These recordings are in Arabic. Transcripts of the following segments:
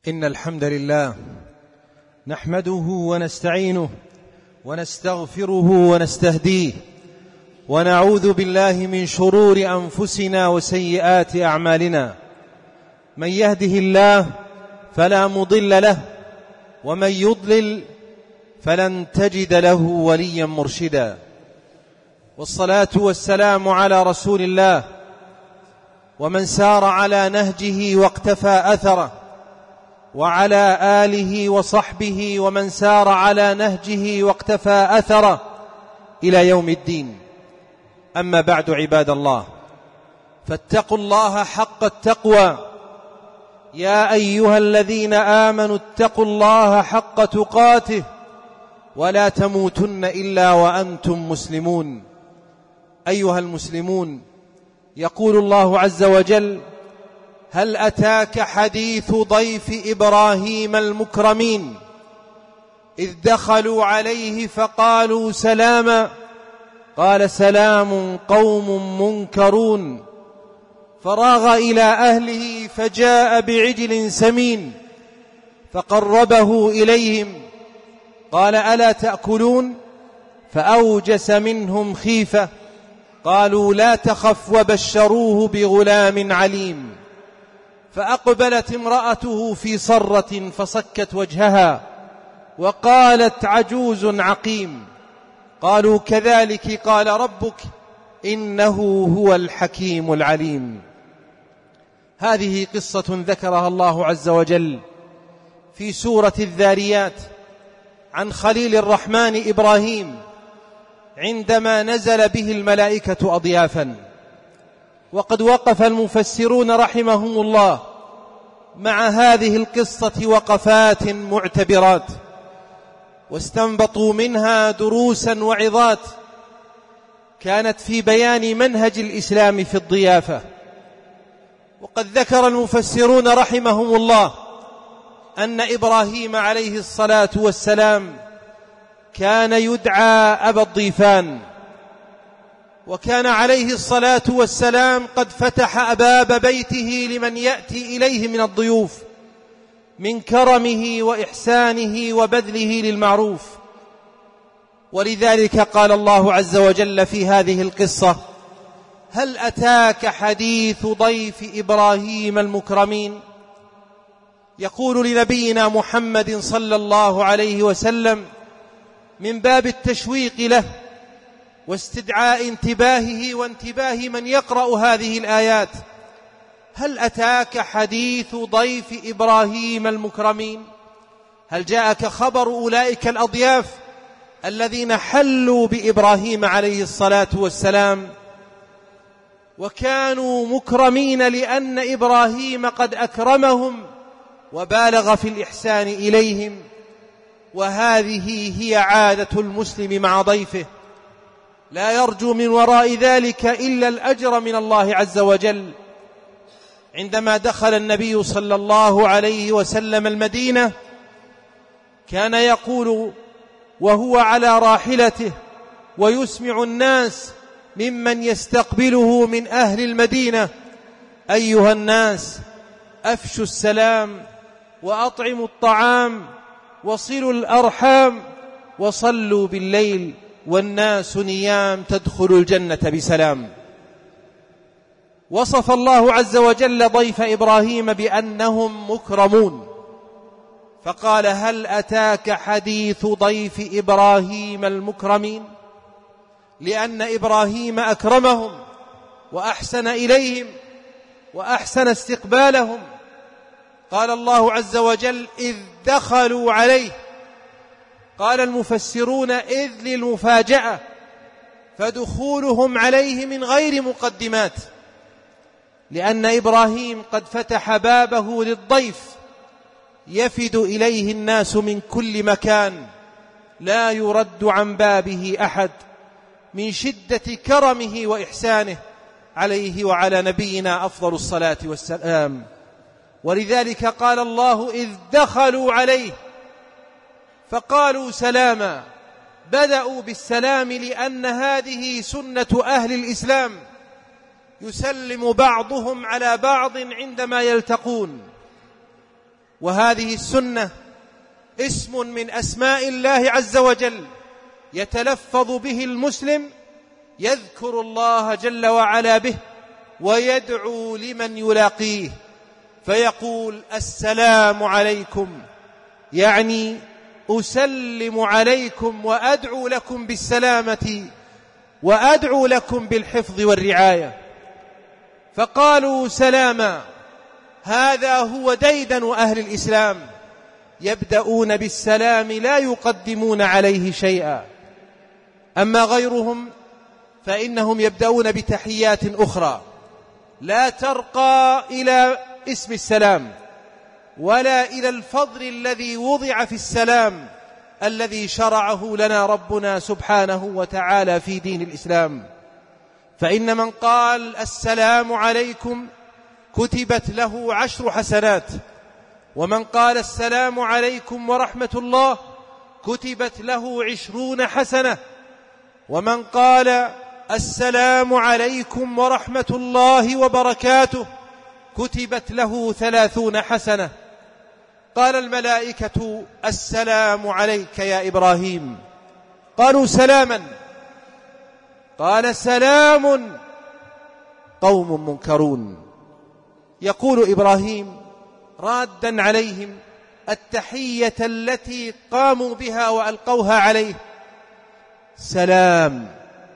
إن الحمد لله نحمده ونستعينه ونستغفره ونستهديه ونعوذ بالله من شرور أنفسنا وسيئات أعمالنا. من يهده الله فلا مضل له ومن يضلل فلن تجد له وليا مرشدا. والصلاة والسلام على رسول الله ومن سار على نهجه واقتفى أثره، وعلى آله وصحبه ومن سار على نهجه واقتفى أثره إلى يوم الدين. أما بعد، عباد الله، فاتقوا الله حق التقوى. يا أيها الذين آمنوا اتقوا الله حق تقاته ولا تموتن إلا وأنتم مسلمون. أيها المسلمون، يقول الله عز وجل: هل أتاك حديث ضيف إبراهيم المكرمين إذ دخلوا عليه فقالوا سلاما قال سلام قوم منكرون فراغ إلى أهله فجاء بعجل سمين فقربه إليهم قال ألا تأكلون فأوجس منهم خيفة قالوا لا تخف وبشروه بغلام عليم. فأقبلت امرأته في صرة فصكت وجهها وقالت عجوز عقيم. قالوا كذلك قال ربك إنه هو الحكيم العليم. هذه قصة ذكرها الله عز وجل في سورة الذاريات عن خليل الرحمن إبراهيم عندما نزل به الملائكة أضيافا. وقد وقف المفسرون رحمهم الله مع هذه القصة وقفات معتبرات، واستنبطوا منها دروسا وعظات كانت في بيان منهج الإسلام في الضيافة. وقد ذكر المفسرون رحمهم الله أن إبراهيم عليه الصلاة والسلام كان يدعى أبا الضيفان، وكان عليه الصلاة والسلام قد فتح أبواب بيته لمن يأتي إليه من الضيوف من كرمه وإحسانه وبذله للمعروف. ولذلك قال الله عز وجل في هذه القصة: هل أتاك حديث ضيف إبراهيم المكرمين؟ يقول لنبينا محمد صلى الله عليه وسلم من باب التشويق له واستدعاء انتباهه وانتباه من يقرأ هذه الآيات: هل أتاك حديث ضيف إبراهيم المكرمين؟ هل جاءك خبر أولئك الأضياف الذين حلوا بإبراهيم عليه الصلاة والسلام وكانوا مكرمين لأن إبراهيم قد أكرمهم وبالغ في الإحسان إليهم؟ وهذه هي عادة المسلم مع ضيفه، لا يرجو من وراء ذلك إلا الأجر من الله عز وجل. عندما دخل النبي صلى الله عليه وسلم المدينة كان يقول وهو على راحلته ويسمع الناس ممن يستقبله من أهل المدينة: أيها الناس، أفشوا السلام وأطعموا الطعام وصلوا الأرحام وصلوا بالليل والناس نيام تدخلوا الجنة بسلام. وصف الله عز وجل ضيف إبراهيم بأنهم مكرمون، فقال: هل أتاك حديث ضيف إبراهيم المكرمين؟ لأن إبراهيم أكرمهم وأحسن إليهم وأحسن استقبالهم. قال الله عز وجل: إذ دخلوا عليه. قال المفسرون: إذ للمفاجأة، فدخولهم عليه من غير مقدمات، لأن إبراهيم قد فتح بابه للضيف يفد إليه الناس من كل مكان، لا يرد عن بابه أحد من شدة كرمه وإحسانه عليه وعلى نبينا أفضل الصلاة والسلام. ولذلك قال الله: إذ دخلوا عليه فقالوا سلاما. بدأوا بالسلام لأن هذه سنة أهل الإسلام، يسلم بعضهم على بعض عندما يلتقون. وهذه السنة اسم من أسماء الله عز وجل يتلفظ به المسلم، يذكر الله جل وعلا به ويدعو لمن يلاقيه فيقول السلام عليكم، يعني أسلم عليكم وأدعو لكم بالسلامة وأدعو لكم بالحفظ والرعاية. فقالوا سلاما. هذا هو ديدن أهل الإسلام، يبدأون بالسلام لا يقدمون عليه شيئا. أما غيرهم فإنهم يبدأون بتحيات أخرى لا ترقى إلى اسم السلام ولا إلى الفضل الذي وضع في السلام الذي شرعه لنا ربنا سبحانه وتعالى في دين الإسلام. فإن من قال السلام عليكم كتبت له 10 حسنات، ومن قال السلام عليكم ورحمة الله كتبت له 20 حسنة، ومن قال السلام عليكم ورحمة الله وبركاته كتبت له 30 حسنة. قال الملائكة السلام عليك يا إبراهيم، قالوا سلاما، قال سلام قوم منكرون. يقول إبراهيم رادا عليهم التحية التي قاموا بها وألقوها عليه، سلام.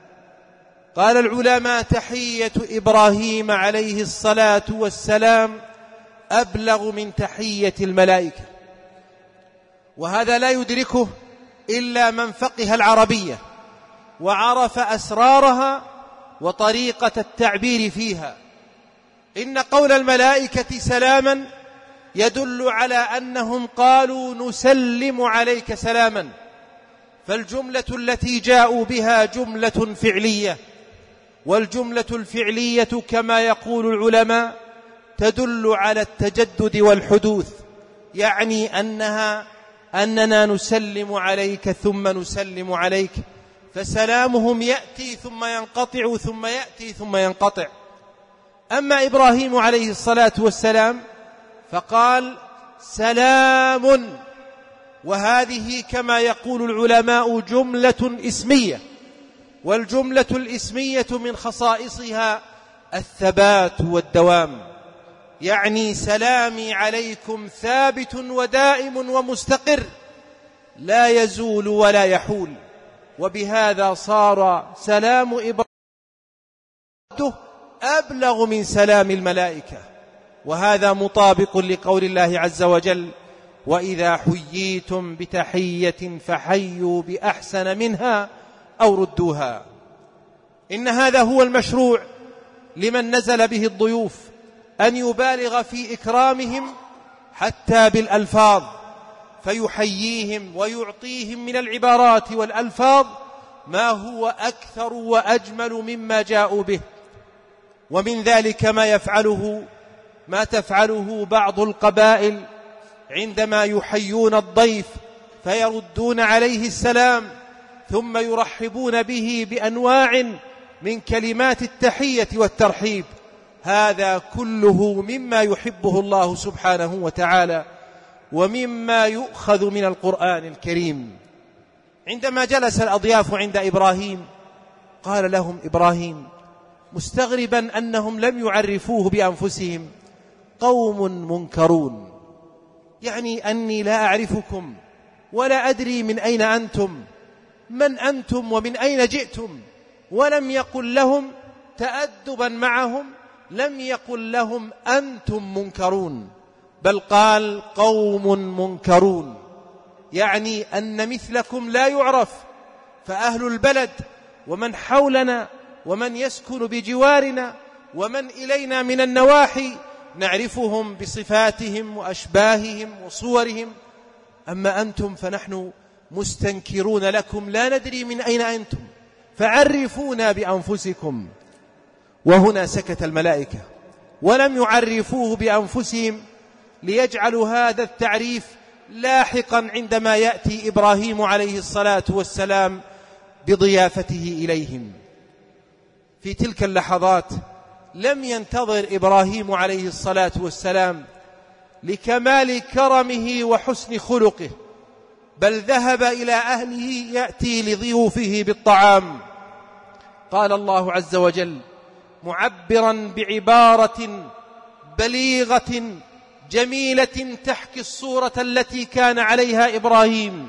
قال العلماء تحية إبراهيم عليه الصلاة والسلام أبلغ من تحية الملائكة، وهذا لا يدركه إلا من فقه العربية وعرف أسرارها وطريقة التعبير فيها. إن قول الملائكة سلاما يدل على أنهم قالوا نسلم عليك سلاما، فالجملة التي جاءوا بها جملة فعلية، والجملة الفعلية كما يقول العلماء تدل على التجدد والحدوث، يعني أننا نسلم عليك ثم نسلم عليك، فسلامهم يأتي ثم ينقطع ثم يأتي ثم ينقطع. أما إبراهيم عليه الصلاة والسلام فقال سلام، وهذه كما يقول العلماء جملة اسمية، والجملة الاسمية من خصائصها الثبات والدوام، يعني سلامي عليكم ثابت ودائم ومستقر لا يزول ولا يحول. وبهذا صار سلام إبراهيم أبلغ من سلام الملائكة، وهذا مطابق لقول الله عز وجل وإذا حييتم بتحية فحيوا بأحسن منها أو ردوها. إن هذا هو المشروع لمن نزل به الضيوف، أن يبالغ في إكرامهم حتى بالألفاظ، فيحييهم ويعطيهم من العبارات والألفاظ ما هو أكثر وأجمل مما جاءوا به. ومن ذلك ما تفعله بعض القبائل عندما يحيون الضيف فيردون عليه السلام ثم يرحبون به بأنواع من كلمات التحية والترحيب. هذا كله مما يحبه الله سبحانه وتعالى ومما يؤخذ من القرآن الكريم. عندما جلس الأضياف عند إبراهيم قال لهم إبراهيم مستغربا أنهم لم يعرفوه بأنفسهم قوم منكرون، يعني أني لا أعرفكم ولا أدري من أين أنتم، من أنتم ومن أين جئتم. ولم يقل لهم تأدبا معهم، لم يقل لهم أنتم منكرون، بل قال قوم منكرون، يعني أن مثلكم لا يعرف. فأهل البلد ومن حولنا ومن يسكن بجوارنا ومن إلينا من النواحي نعرفهم بصفاتهم وأشباههم وصورهم، أما أنتم فنحن مستنكرون لكم لا ندري من أين أنتم، فعرفونا بأنفسكم. وهنا سكت الملائكة ولم يعرفوه بأنفسهم ليجعلوا هذا التعريف لاحقا عندما يأتي إبراهيم عليه الصلاة والسلام بضيافته إليهم. في تلك اللحظات لم ينتظر إبراهيم عليه الصلاة والسلام لكمال كرمه وحسن خلقه، بل ذهب إلى أهله يأتي لضيوفه بالطعام. قال الله عز وجل معبرا بعبارة بليغة جميلة تحكي الصورة التي كان عليها إبراهيم: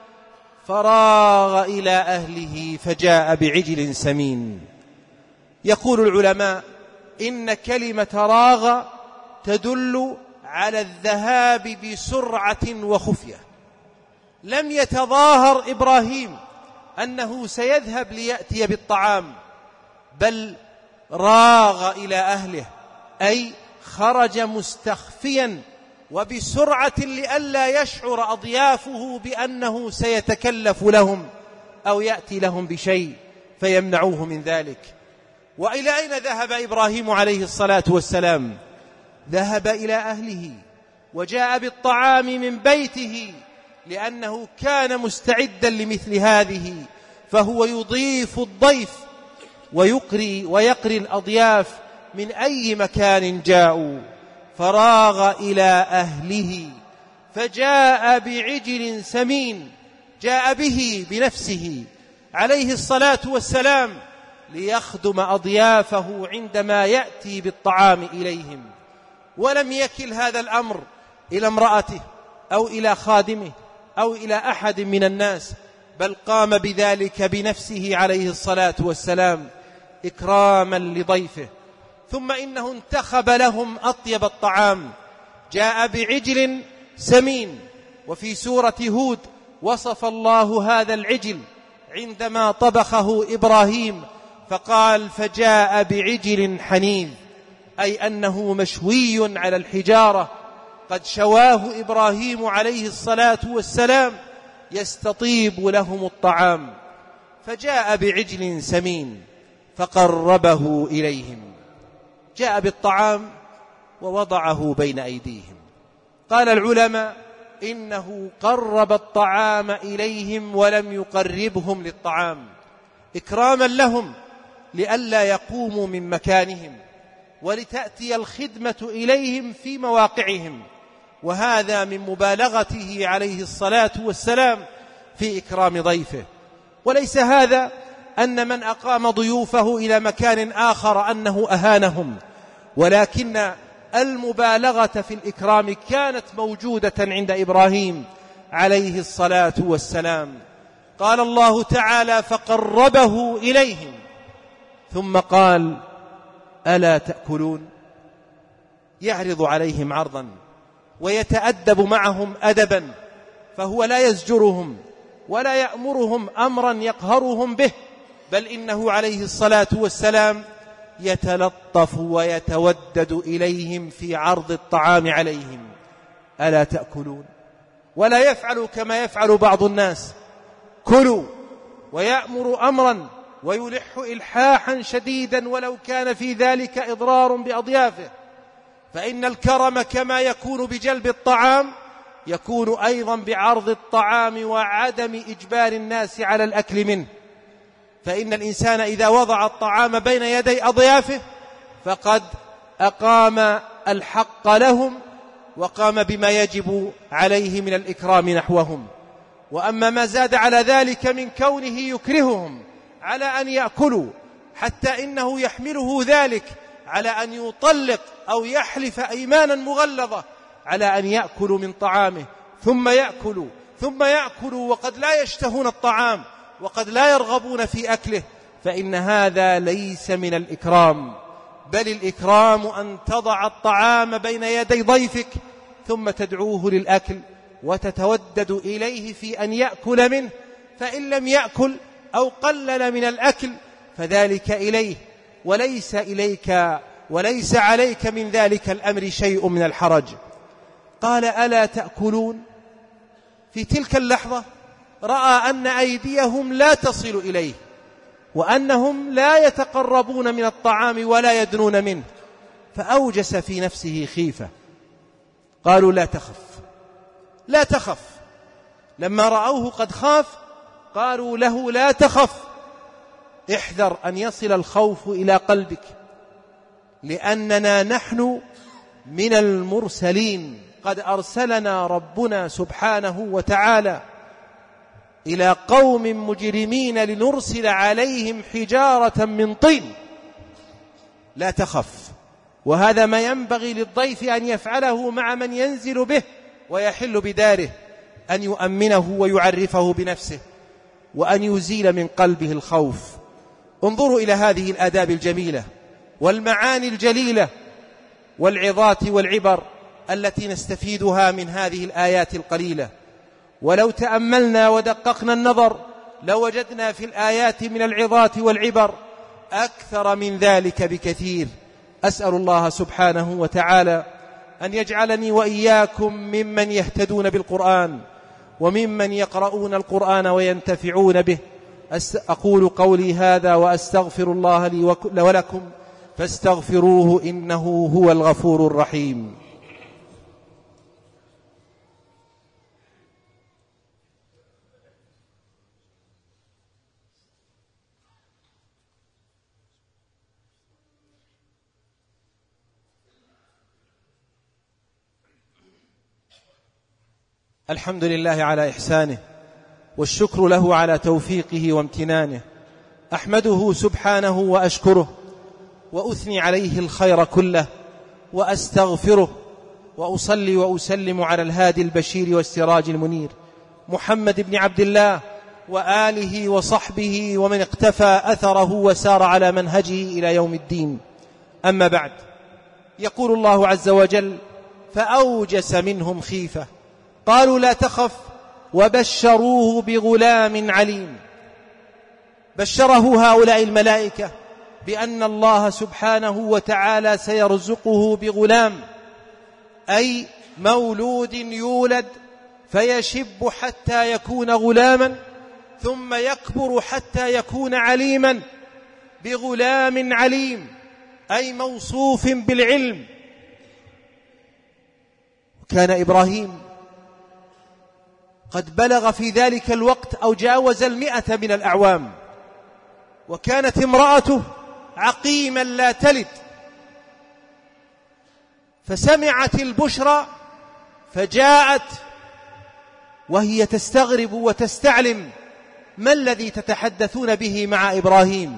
فراغ إلى أهله فجاء بعجل سمين. يقول العلماء إن كلمة راغ تدل على الذهاب بسرعة وخفية. لم يتظاهر إبراهيم أنه سيذهب ليأتي بالطعام، بل راغ إلى أهله، أي خرج مستخفيا وبسرعة لئلا يشعر أضيافه بأنه سيتكلف لهم أو يأتي لهم بشيء فيمنعوه من ذلك. وإلى أين ذهب إبراهيم عليه الصلاة والسلام؟ ذهب إلى أهله وجاء بالطعام من بيته، لأنه كان مستعدا لمثل هذه، فهو يضيف الضيف ويقري الأضياف من أي مكان جاءوا. فراغ إلى أهله فجاء بعجل سمين، جاء به بنفسه عليه الصلاة والسلام ليخدم أضيافه عندما يأتي بالطعام إليهم. ولم يكل هذا الأمر إلى امرأته أو إلى خادمه أو إلى أحد من الناس، بل قام بذلك بنفسه عليه الصلاة والسلام إكراما لضيفه. ثم إنه انتخب لهم أطيب الطعام، جاء بعجل سمين. وفي سورة هود وصف الله هذا العجل عندما طبخه إبراهيم فقال: فجاء بعجل حنيذ، أي أنه مشوي على الحجارة، قد شواه إبراهيم عليه الصلاة والسلام يستطيب لهم الطعام. فجاء بعجل سمين فقربه إليهم، جاء بالطعام ووضعه بين أيديهم. قال العلماء إنه قرب الطعام إليهم ولم يقربهم للطعام إكراما لهم لئلا يقوموا من مكانهم، ولتأتي الخدمة إليهم في مواقعهم. وهذا من مبالغته عليه الصلاة والسلام في إكرام ضيفه. وليس هذا أن من أقام ضيوفه إلى مكان آخر أنه أهانهم، ولكن المبالغة في الإكرام كانت موجودة عند إبراهيم عليه الصلاة والسلام. قال الله تعالى: فقربه إليهم ثم قال: ألا تأكلون؟ يعرض عليهم عرضا ويتأدب معهم أدبا، فهو لا يزجرهم ولا يأمرهم أمرا يقهرهم به، بل إنه عليه الصلاة والسلام يتلطف ويتودد إليهم في عرض الطعام عليهم. ألا تأكلون؟ ولا يفعل كما يفعل بعض الناس: كلوا، ويأمر أمرا ويلح إلحاحا شديدا ولو كان في ذلك إضرار بأضيافه. فإن الكرم كما يكون بجلب الطعام يكون أيضا بعرض الطعام وعدم إجبار الناس على الأكل منه. فإن الإنسان إذا وضع الطعام بين يدي أضيافه فقد أقام الحق لهم وقام بما يجب عليه من الإكرام نحوهم. وأما ما زاد على ذلك من كونه يكرههم على أن يأكلوا، حتى إنه يحمله ذلك على أن يطلق أو يحلف أيمانا مغلظة على أن يأكلوا من طعامه، ثم يأكلوا وقد لا يشتهون الطعام وقد لا يرغبون في أكله، فإن هذا ليس من الإكرام. بل الإكرام أن تضع الطعام بين يدي ضيفك ثم تدعوه للأكل وتتودد إليه في أن يأكل منه، فإن لم يأكل أو قلل من الأكل فذلك إليه وليس عليك من ذلك الأمر شيء من الحرج. قال: ألا تأكلون؟ في تلك اللحظة رأى أن أيديهم لا تصل إليه وأنهم لا يتقربون من الطعام ولا يدنون منه، فأوجس في نفسه خيفة. قالوا: لا تخف. لما رأوه قد خاف قالوا له: لا تخف، احذر أن يصل الخوف إلى قلبك، لأننا نحن من المرسلين قد أرسلنا ربنا سبحانه وتعالى إلى قوم مجرمين لنرسل عليهم حجارة من طين. لا تخف، وهذا ما ينبغي للضيف أن يفعله مع من ينزل به ويحل بداره، أن يؤمنه ويعرفه بنفسه، وأن يزيل من قلبه الخوف. انظروا إلى هذه الآداب الجميلة والمعاني الجليلة والعظات والعبر التي نستفيدها من هذه الآيات القليلة. ولو تأملنا ودققنا النظر لوجدنا في الآيات من العظات والعبر أكثر من ذلك بكثير. أسأل الله سبحانه وتعالى أن يجعلني وإياكم ممن يهتدون بالقرآن وممن يقرؤون القرآن وينتفعون به. أقول قولي هذا وأستغفر الله لي ولكم فاستغفروه إنه هو الغفور الرحيم. الحمد لله على إحسانه، والشكر له على توفيقه وامتنانه. أحمده سبحانه وأشكره، وأثني عليه الخير كله، وأستغفره، وأصلي وأسلم على الهادي البشير والسراج المنير محمد بن عبد الله وآله وصحبه ومن اقتفى أثره وسار على منهجه إلى يوم الدين. أما بعد، يقول الله عز وجل: فأوجس منهم خيفة قالوا لا تخف وبشروه بغلام عليم. بشره هؤلاء الملائكة بأن الله سبحانه وتعالى سيرزقه بغلام، أي مولود يولد فيشب حتى يكون غلاما، ثم يكبر حتى يكون عليما. بغلام عليم أي موصوف بالعلم. كان إبراهيم قد بلغ في ذلك الوقت أو جاوز 100 من الأعوام، وكانت امرأته عقيما لا تلد، فسمعت البشرى فجاءت وهي تستغرب وتستعلم: ما الذي تتحدثون به مع إبراهيم؟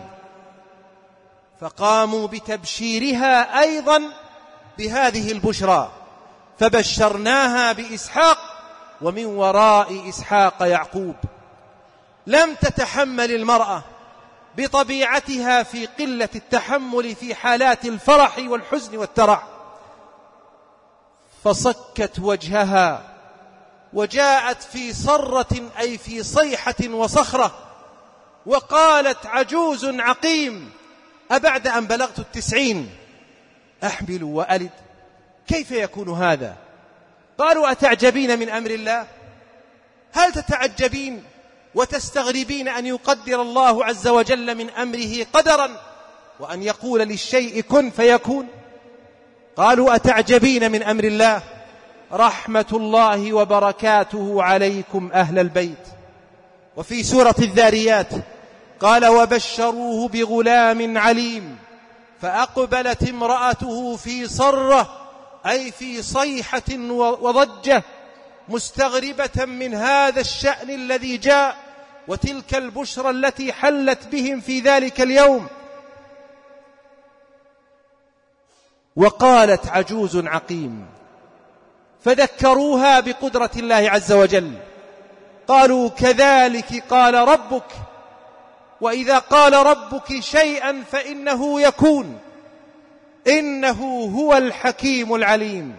فقاموا بتبشيرها أيضا بهذه البشرى، فبشرناها بإسحاق ومن وراء إسحاق يعقوب. لم تتحمل المرأة بطبيعتها في قلة التحمل في حالات الفرح والحزن والترع، فصكت وجهها وجاءت في صرة أي في صيحة وصخرة، وقالت: عجوز عقيم أبعد أن بلغت 90 أحمل وألد؟ كيف يكون هذا؟ قالوا: أتعجبين من أمر الله؟ هل تتعجبين وتستغربين أن يقدر الله عز وجل من أمره قدرا، وأن يقول للشيء كن فيكون؟ قالوا: أتعجبين من أمر الله؟ رحمة الله وبركاته عليكم أهل البيت. وفي سورة الذاريات قال: وبشروه بغلام عليم فأقبلت امرأته في صرة أي في صيحة وضجة، مستغربة من هذا الشأن الذي جاء وتلك البشرى التي حلت بهم في ذلك اليوم. وقالت: عجوز عقيم. فذكروها بقدرة الله عز وجل، قالوا: كذلك قال ربك، وإذا قال ربك شيئا فإنه يكون، إنه هو الحكيم العليم.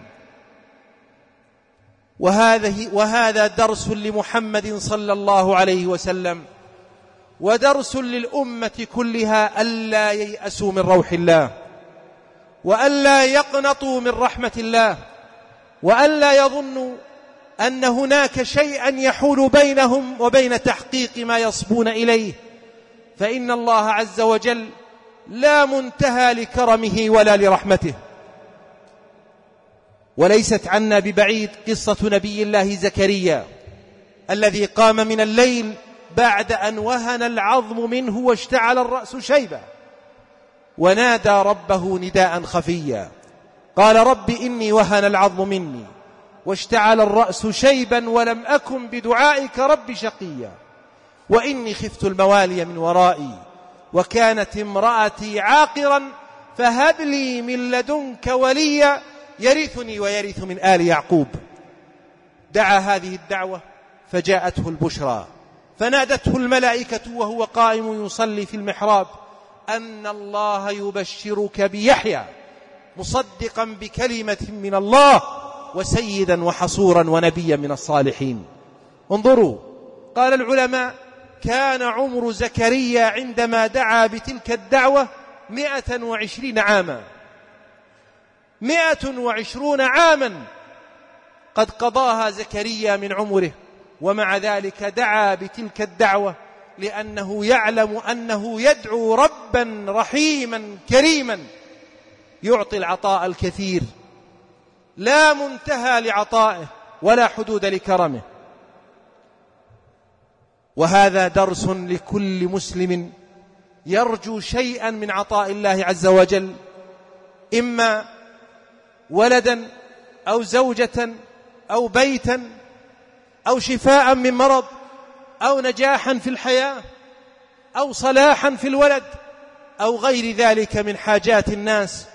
وهذا درس لمحمد صلى الله عليه وسلم، ودرس للأمة كلها: ألا ييأسوا من روح الله، وألا يقنطوا من رحمة الله، وألا يظنوا أن هناك شيئا يحول بينهم وبين تحقيق ما يصبون إليه، فإن الله عز وجل لا منتهى لكرمه ولا لرحمته. وليست عنا ببعيد قصة نبي الله زكريا الذي قام من الليل بعد أن وهن العظم منه واشتعل الرأس شيبا، ونادى ربه نداء خفيا، قال: رب إني وهن العظم مني واشتعل الرأس شيبا ولم أكن بدعائك رب شقيا وإني خفت الموالي من ورائي وكانت امرأتي عاقرا فهب لي من لدنك وليا يرثني ويرث من آل يعقوب. دعا هذه الدعوة فجاءته البشرى فنادته الملائكة وهو قائم يصلي في المحراب أن الله يبشرك بيحيى مصدقا بكلمة من الله وسيدا وحصورا ونبيا من الصالحين. انظروا، قال العلماء: كان عمر زكريا عندما دعا بتلك الدعوة 120 عاما. 120 عاما قد قضاها زكريا من عمره، ومع ذلك دعا بتلك الدعوة لأنه يعلم أنه يدعو ربا رحيما كريما يعطي العطاء الكثير، لا منتهى لعطائه ولا حدود لكرمه. وهذا درس لكل مسلم يرجو شيئا من عطاء الله عز وجل، إما ولدا أو زوجة أو بيتا أو شفاء من مرض أو نجاحا في الحياة أو صلاحا في الولد أو غير ذلك من حاجات الناس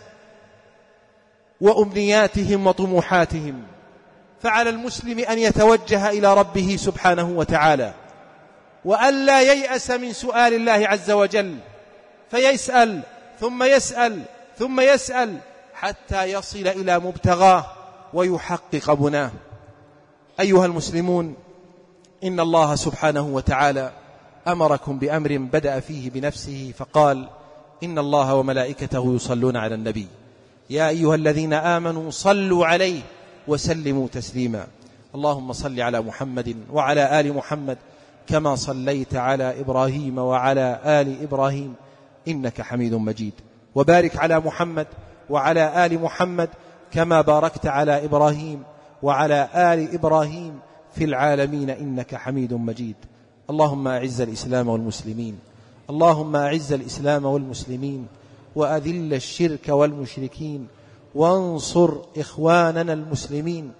وأمنياتهم وطموحاتهم. فعلى المسلم أن يتوجه إلى ربه سبحانه وتعالى، وأن لا ييأس من سؤال الله عز وجل، فيسأل ثم يسأل ثم يسأل حتى يصل إلى مبتغاه ويحقق مناه. أيها المسلمون، إن الله سبحانه وتعالى أمركم بأمر بدأ فيه بنفسه فقال: إن الله وملائكته يصلون على النبي يا أيها الذين آمنوا صلوا عليه وسلموا تسليما. اللهم صل على محمد وعلى آل محمد كما صليت على إبراهيم وعلى آل إبراهيم إنك حميد مجيد، وبارك على محمد وعلى آل محمد كما باركت على إبراهيم وعلى آل إبراهيم في العالمين إنك حميد مجيد. اللهم أعز الإسلام والمسلمين، اللهم أعز الإسلام والمسلمين وأذل الشرك والمشركين وانصر إخواننا المسلمين.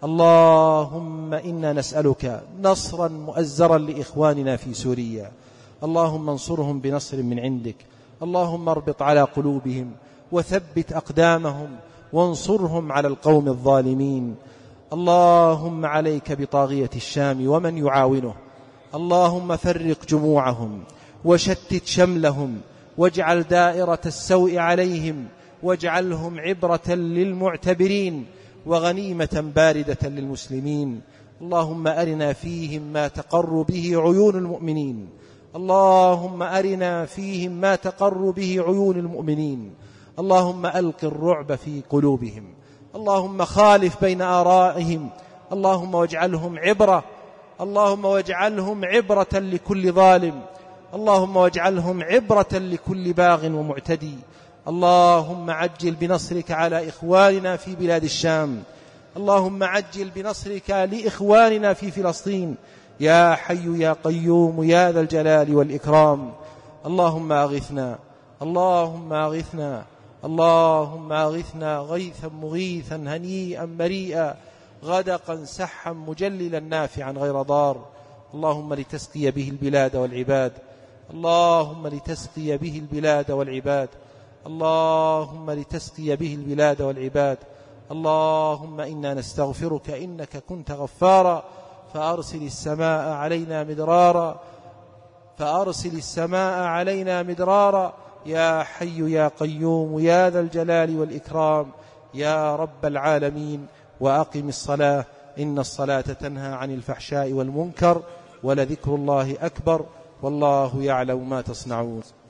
اللهم إنا نسألك نصرا مؤزرا لإخواننا في سوريا، اللهم انصرهم بنصر من عندك، اللهم اربط على قلوبهم وثبت أقدامهم وانصرهم على القوم الظالمين. اللهم عليك بطاغية الشام ومن يعاونه، اللهم فرق جموعهم وشتت شملهم واجعل دائرة السوء عليهم واجعلهم عبرة للمعتبرين وغنيمة باردة للمسلمين. اللهم أرنا فيهم ما تقر به عيون المؤمنين، اللهم أرنا فيهم ما تقر به عيون المؤمنين. اللهم ألق الرعب في قلوبهم، اللهم خالف بين آرائهم، اللهم واجعلهم عبرة، اللهم واجعلهم عبرة لكل ظالم، اللهم واجعلهم عبرة لكل باغ ومعتدي. اللهم عجل بنصرك على إخواننا في بلاد الشام، اللهم عجل بنصرك لإخواننا في فلسطين يا حي يا قيوم يا ذا الجلال والإكرام. اللهم أغثنا، اللهم أغثنا، اللهم أغثنا غيثا مغيثا هنيئا مريئا غدقا سحا مجللا نافعا غير ضار. اللهم لتسقي به البلاد والعباد، اللهم لتسقي به البلاد والعباد، اللهم لتسقي به البلاد والعباد. اللهم إنا نستغفرك إنك كنت غفارا فأرسل السماء علينا مدرارا، فأرسل السماء علينا مدرارا يا حي يا قيوم يا ذا الجلال والإكرام يا رب العالمين. وأقم الصلاة إن الصلاة تنهى عن الفحشاء والمنكر ولذكر الله أكبر والله يعلم ما تصنعون.